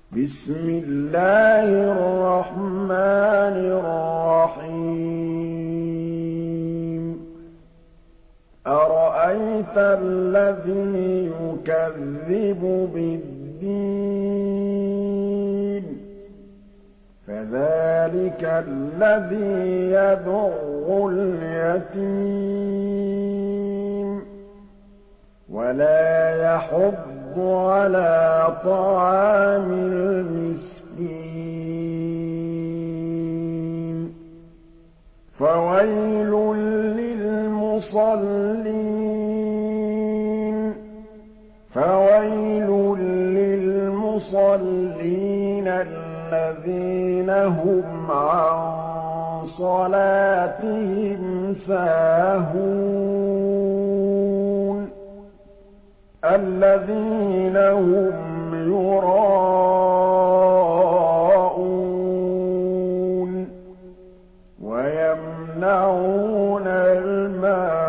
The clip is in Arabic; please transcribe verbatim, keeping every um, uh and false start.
بسم الله الرحمن الرحيم أرأيت الذي يكذب بالدين فذلك الذي يدع اليتيم ولا يحض على طعام المسكين فويل للمصلين فويل للمصلين الذين هم عن صلاتهم ساهون الذين هم يراءون ويمنعون الماء